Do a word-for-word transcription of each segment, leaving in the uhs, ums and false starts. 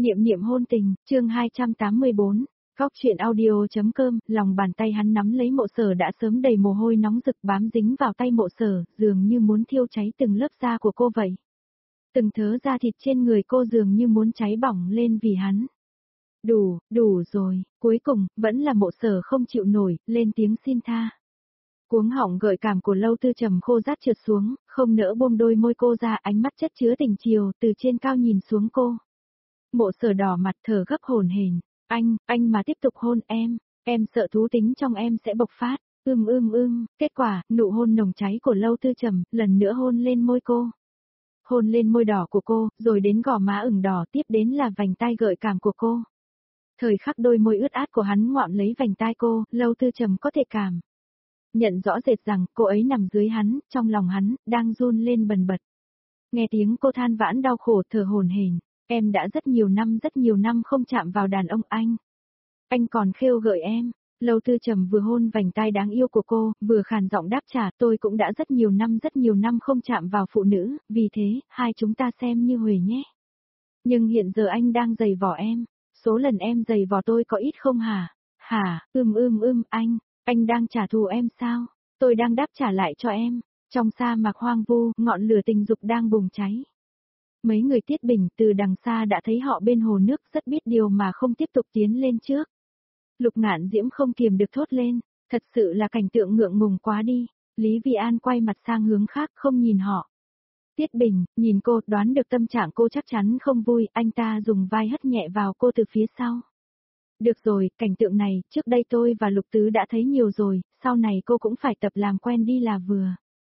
Niệm niệm hôn tình, chương hai trăm tám mươi bốn, Góc truyện audio.com, lòng bàn tay hắn nắm lấy Mộ Sở đã sớm đầy mồ hôi nóng rực bám dính vào tay Mộ Sở, dường như muốn thiêu cháy từng lớp da của cô vậy. Từng thớ da thịt trên người cô dường như muốn cháy bỏng lên vì hắn. Đủ, đủ rồi, cuối cùng, vẫn là Mộ Sở không chịu nổi, lên tiếng xin tha. Cuống họng gợi cảm của Lâu Tư Trầm khô rát trượt xuống, không nỡ buông đôi môi cô ra, ánh mắt chất chứa tình chiều từ trên cao nhìn xuống cô. Mộ Sở đỏ mặt thở gấp hổn hển, anh, anh mà tiếp tục hôn em, em sợ thú tính trong em sẽ bộc phát, ưm ưm ưm, kết quả, nụ hôn nồng cháy của Lâu Tư Trầm, lần nữa hôn lên môi cô. Hôn lên môi đỏ của cô, rồi đến gò má ửng đỏ, tiếp đến là vành tai gợi cảm của cô. Thời khắc đôi môi ướt át của hắn ngoạm lấy vành tai cô, Lâu Tư Trầm có thể cảm nhận rõ rệt rằng cô ấy nằm dưới hắn, trong lòng hắn, đang run lên bần bật. Nghe tiếng cô than vãn đau khổ thở hổn hển. Em đã rất nhiều năm rất nhiều năm không chạm vào đàn ông anh. Anh còn khêu gợi em. Lâu Tư Trầm vừa hôn vành tai đáng yêu của cô, vừa khàn giọng đáp trả, tôi cũng đã rất nhiều năm rất nhiều năm không chạm vào phụ nữ, vì thế, hai chúng ta xem như huề nhé. Nhưng hiện giờ anh đang giày vò em, số lần em giày vò tôi có ít không hả? Hả, ưm ưm ưm, anh, anh đang trả thù em sao? Tôi đang đáp trả lại cho em. Trong sa mạc hoang vu, ngọn lửa tình dục đang bùng cháy. Mấy người Tiết Bình từ đằng xa đã thấy họ bên hồ nước rất biết điều mà không tiếp tục tiến lên trước. Lục Ngạn Diễm không kiềm được thốt lên, thật sự là cảnh tượng ngượng ngùng quá đi. Lý Vi An quay mặt sang hướng khác không nhìn họ. Tiết Bình, nhìn cô, đoán được tâm trạng cô chắc chắn không vui, anh ta dùng vai hất nhẹ vào cô từ phía sau. Được rồi, cảnh tượng này, trước đây tôi và Lục Tứ đã thấy nhiều rồi, sau này cô cũng phải tập làm quen đi là vừa.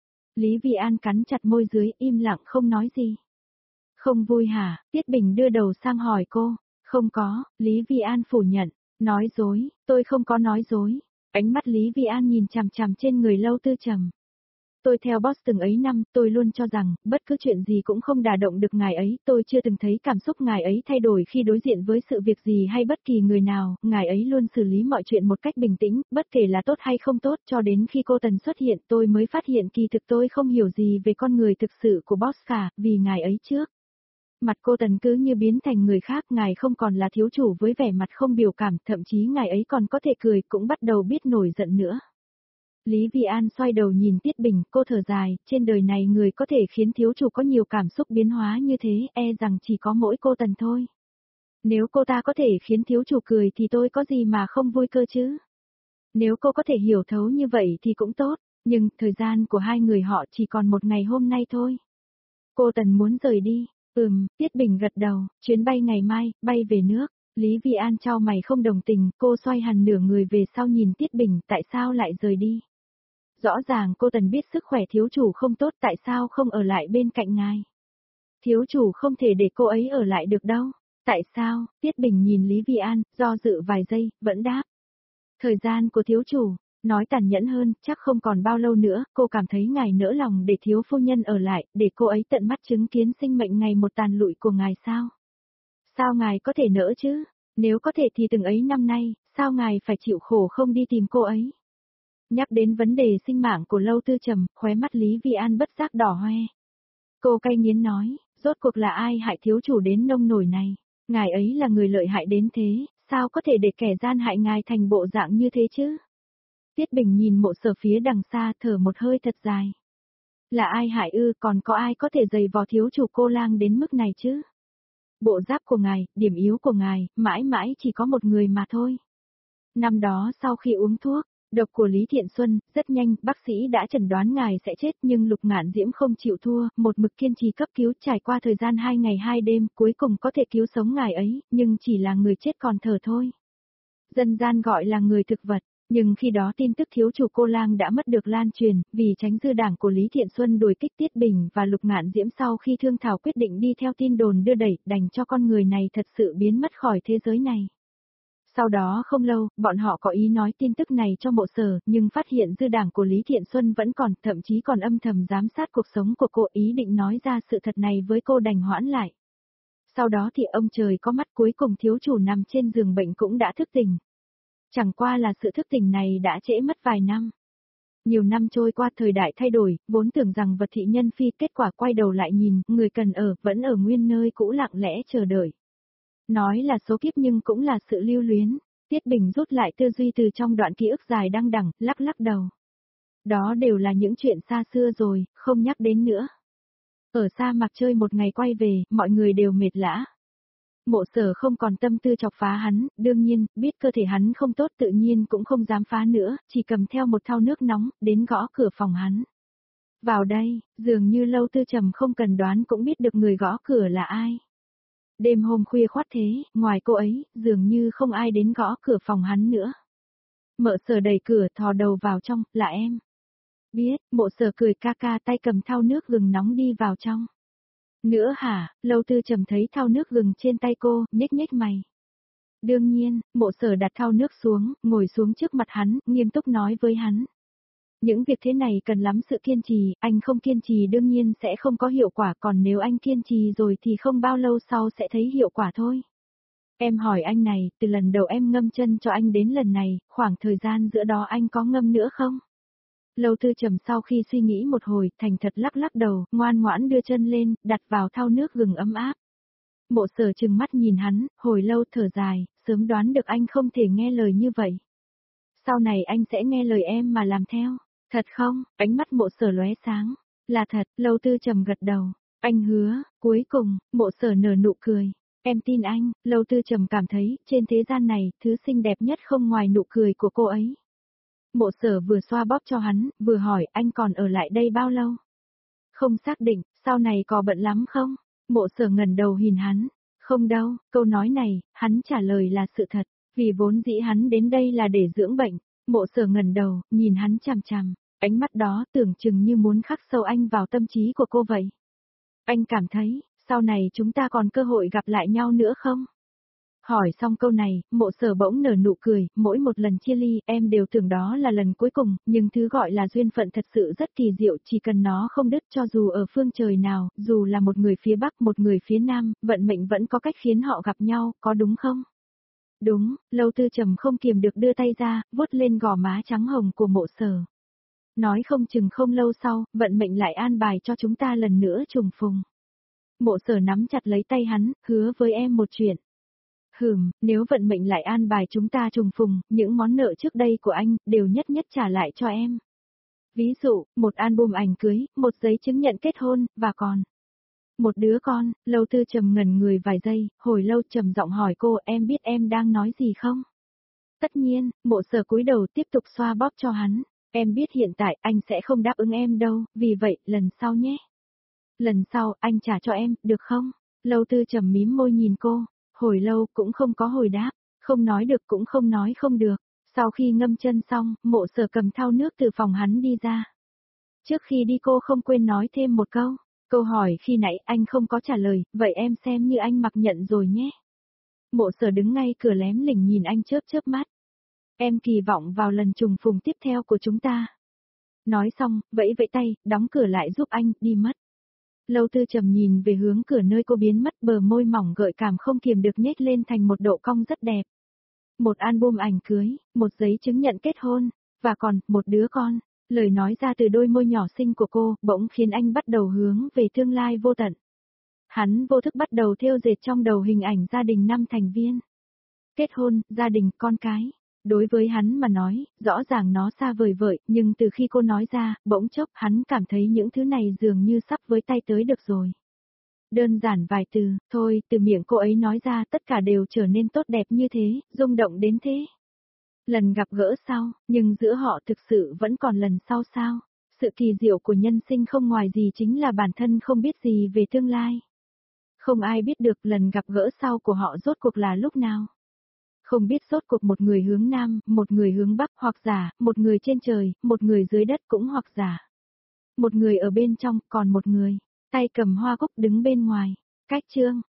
Lý Vi An cắn chặt môi dưới, im lặng không nói gì. Không vui hả? Tiết Bình đưa đầu sang hỏi cô. Không có, Lý Vi An phủ nhận. Nói dối, tôi không có nói dối. Ánh mắt Lý Vi An nhìn chằm chằm trên người Lâu Tư Trầm. Tôi theo boss từng ấy năm, tôi luôn cho rằng, bất cứ chuyện gì cũng không đả động được ngài ấy, tôi chưa từng thấy cảm xúc ngài ấy thay đổi khi đối diện với sự việc gì hay bất kỳ người nào, ngài ấy luôn xử lý mọi chuyện một cách bình tĩnh, bất kể là tốt hay không tốt, cho đến khi cô Tần xuất hiện tôi mới phát hiện kỳ thực tôi không hiểu gì về con người thực sự của boss cả, vì ngài ấy trước. Mặt cô Tần cứ như biến thành người khác, ngài không còn là thiếu chủ với vẻ mặt không biểu cảm, thậm chí ngài ấy còn có thể cười, cũng bắt đầu biết nổi giận nữa. Lý Vi An xoay đầu nhìn Tiết Bình, cô thở dài, trên đời này người có thể khiến thiếu chủ có nhiều cảm xúc biến hóa như thế, e rằng chỉ có mỗi cô Tần thôi. Nếu cô ta có thể khiến thiếu chủ cười thì tôi có gì mà không vui cơ chứ? Nếu cô có thể hiểu thấu như vậy thì cũng tốt, nhưng thời gian của hai người họ chỉ còn một ngày hôm nay thôi. Cô Tần muốn rời đi. Ừm, Tiết Bình gật đầu, chuyến bay ngày mai, bay về nước. Lý Vi An chau mày không đồng tình, cô xoay hẳn nửa người về sau nhìn Tiết Bình, tại sao lại rời đi? Rõ ràng cô Tần biết sức khỏe thiếu chủ không tốt, tại sao không ở lại bên cạnh ngài? Thiếu chủ không thể để cô ấy ở lại được đâu. Tại sao? Tiết Bình nhìn Lý Vi An, do dự vài giây, vẫn đáp. Thời gian của thiếu chủ. Nói tàn nhẫn hơn, chắc không còn bao lâu nữa, cô cảm thấy ngài nỡ lòng để thiếu phu nhân ở lại, để cô ấy tận mắt chứng kiến sinh mệnh ngày một tàn lụi của ngài sao? Sao ngài có thể nỡ chứ? Nếu có thể thì từng ấy năm nay, sao ngài phải chịu khổ không đi tìm cô ấy? Nhắc đến vấn đề sinh mạng của Lâu Tư Trầm, khóe mắt Lý Vi An bất giác đỏ hoe. Cô cay nghiến nói, rốt cuộc là ai hại thiếu chủ đến nông nổi này? Ngài ấy là người lợi hại đến thế, sao có thể để kẻ gian hại ngài thành bộ dạng như thế chứ? Tiết Bình nhìn Mộ Sở phía đằng xa thở một hơi thật dài. Là ai hại ư, còn có ai có thể giày vò thiếu chủ cô lang đến mức này chứ? Bộ giáp của ngài, điểm yếu của ngài, mãi mãi chỉ có một người mà thôi. Năm đó sau khi uống thuốc, độc của Lý Thiện Xuân, rất nhanh, bác sĩ đã chẩn đoán ngài sẽ chết nhưng Lục Ngạn Diễm không chịu thua, một mực kiên trì cấp cứu trải qua thời gian hai ngày hai đêm, cuối cùng có thể cứu sống ngài ấy, nhưng chỉ là người chết còn thở thôi. Dân gian gọi là người thực vật. Nhưng khi đó tin tức thiếu chủ cô lang đã mất được lan truyền, vì tránh dư đảng của Lý Thiện Xuân đuổi kích Tiết Bình và Lục Ngạn Diễm sau khi thương thảo quyết định đi theo tin đồn đưa đẩy, đành cho con người này thật sự biến mất khỏi thế giới này. Sau đó không lâu, bọn họ có ý nói tin tức này cho Mộ Sở, nhưng phát hiện dư đảng của Lý Thiện Xuân vẫn còn, thậm chí còn âm thầm giám sát cuộc sống của cô, ý định nói ra sự thật này với cô đành hoãn lại. Sau đó thì ông trời có mắt, cuối cùng thiếu chủ nằm trên giường bệnh cũng đã thức tỉnh. Chẳng qua là sự thức tỉnh này đã trễ mất vài năm. Nhiều năm trôi qua, thời đại thay đổi, vốn tưởng rằng vật thị nhân phi, kết quả quay đầu lại nhìn, người cần ở, vẫn ở nguyên nơi cũ lặng lẽ chờ đợi. Nói là số kiếp nhưng cũng là sự lưu luyến. Tiết Bình rút lại tư duy từ trong đoạn ký ức dài đăng đẳng, lắc lắc đầu. Đó đều là những chuyện xa xưa rồi, không nhắc đến nữa. Ở sa mạc chơi một ngày quay về, mọi người đều mệt lã. Mộ Sở không còn tâm tư chọc phá hắn, đương nhiên, biết cơ thể hắn không tốt tự nhiên cũng không dám phá nữa, chỉ cầm theo một thau nước nóng, đến gõ cửa phòng hắn. Vào đây, dường như Lâu Tư Trầm không cần đoán cũng biết được người gõ cửa là ai. Đêm hôm khuya khoắt thế, ngoài cô ấy, dường như không ai đến gõ cửa phòng hắn nữa. Mộ Sở đẩy cửa thò đầu vào trong, là em. Biết, Mộ Sở cười ca ca tay cầm thau nước gừng nóng đi vào trong. Nữa hả, Lâu Tư Trầm thấy thau nước gừng trên tay cô, nhếch nhếch mày. Đương nhiên, Mộ Sở đặt thau nước xuống, ngồi xuống trước mặt hắn, nghiêm túc nói với hắn. Những việc thế này cần lắm sự kiên trì, anh không kiên trì đương nhiên sẽ không có hiệu quả, còn nếu anh kiên trì rồi thì không bao lâu sau sẽ thấy hiệu quả thôi. Em hỏi anh này, từ lần đầu em ngâm chân cho anh đến lần này, khoảng thời gian giữa đó anh có ngâm nữa không? Lâu Tư Trầm sau khi suy nghĩ một hồi, thành thật lắc lắc đầu, ngoan ngoãn đưa chân lên, đặt vào thau nước gừng ấm áp. Mộ Sở trừng mắt nhìn hắn, hồi lâu thở dài, sớm đoán được anh không thể nghe lời như vậy. Sau này anh sẽ nghe lời em mà làm theo. Thật không? Ánh mắt Mộ Sở lóe sáng. Là thật, Lâu Tư Trầm gật đầu. Anh hứa, cuối cùng, Mộ Sở nở nụ cười. Em tin anh, Lâu Tư Trầm cảm thấy, trên thế gian này, thứ xinh đẹp nhất không ngoài nụ cười của cô ấy. Mộ Sở vừa xoa bóp cho hắn, vừa hỏi anh còn ở lại đây bao lâu? Không xác định, sau này có bận lắm không? Mộ Sở ngẩng đầu nhìn hắn. Không đâu, câu nói này, hắn trả lời là sự thật, vì vốn dĩ hắn đến đây là để dưỡng bệnh. Mộ Sở ngẩng đầu, nhìn hắn chằm chằm, ánh mắt đó tưởng chừng như muốn khắc sâu anh vào tâm trí của cô vậy. Anh cảm thấy, sau này chúng ta còn cơ hội gặp lại nhau nữa không? Hỏi xong câu này, Mộ Sở bỗng nở nụ cười, mỗi một lần chia ly em đều tưởng đó là lần cuối cùng, nhưng thứ gọi là duyên phận thật sự rất kỳ diệu, chỉ cần nó không đứt cho dù ở phương trời nào, dù là một người phía Bắc một người phía Nam, vận mệnh vẫn có cách khiến họ gặp nhau, có đúng không? Đúng, Lâu Tư Trầm không kiềm được đưa tay ra, vuốt lên gò má trắng hồng của Mộ Sở. Nói không chừng không lâu sau, vận mệnh lại an bài cho chúng ta lần nữa trùng phùng. Mộ Sở nắm chặt lấy tay hắn, hứa với em một chuyện. Hừm, nếu vận mệnh lại an bài chúng ta trùng phùng, những món nợ trước đây của anh, đều nhất nhất trả lại cho em. Ví dụ, một album ảnh cưới, một giấy chứng nhận kết hôn, và còn một đứa con. Lâu Tư Trầm ngẩn người vài giây, hồi lâu trầm giọng hỏi cô, em biết em đang nói gì không? Tất nhiên, Mộ Sở cúi đầu tiếp tục xoa bóp cho hắn. Em biết hiện tại anh sẽ không đáp ứng em đâu, vì vậy, lần sau nhé. Lần sau, anh trả cho em, được không? Lâu Tư Trầm mím môi nhìn cô, hồi lâu cũng không có hồi đáp, không nói được cũng không nói không được. Sau khi ngâm chân xong, Mộ Sở cầm thau nước từ phòng hắn đi ra. Trước khi đi cô không quên nói thêm một câu. Câu hỏi khi nãy anh không có trả lời, vậy em xem như anh mặc nhận rồi nhé. Mộ Sở đứng ngay cửa lém lỉnh nhìn anh chớp chớp mắt. Em kỳ vọng vào lần trùng phùng tiếp theo của chúng ta. Nói xong, vẫy vẫy tay, đóng cửa lại giúp anh, đi mất. Lâu Tư Trầm nhìn về hướng cửa nơi cô biến mất, bờ môi mỏng gợi cảm không kiềm được nhếch lên thành một độ cong rất đẹp. Một album ảnh cưới, một giấy chứng nhận kết hôn, và còn, một đứa con. Lời nói ra từ đôi môi nhỏ xinh của cô, bỗng khiến anh bắt đầu hướng về tương lai vô tận. Hắn vô thức bắt đầu thêu dệt trong đầu hình ảnh gia đình năm thành viên. Kết hôn, gia đình, con cái. Đối với hắn mà nói, rõ ràng nó xa vời vợi, nhưng từ khi cô nói ra, bỗng chốc hắn cảm thấy những thứ này dường như sắp với tay tới được rồi. Đơn giản vài từ, thôi, từ miệng cô ấy nói ra tất cả đều trở nên tốt đẹp như thế, rung động đến thế. Lần gặp gỡ sau, nhưng giữa họ thực sự vẫn còn lần sau sao? Sự kỳ diệu của nhân sinh không ngoài gì chính là bản thân không biết gì về tương lai. Không ai biết được lần gặp gỡ sau của họ rốt cuộc là lúc nào. Không biết rốt cuộc một người hướng Nam, một người hướng Bắc hoặc giả, một người trên trời, một người dưới đất cũng hoặc giả. Một người ở bên trong, còn một người, tay cầm hoa cúc đứng bên ngoài. Cách chương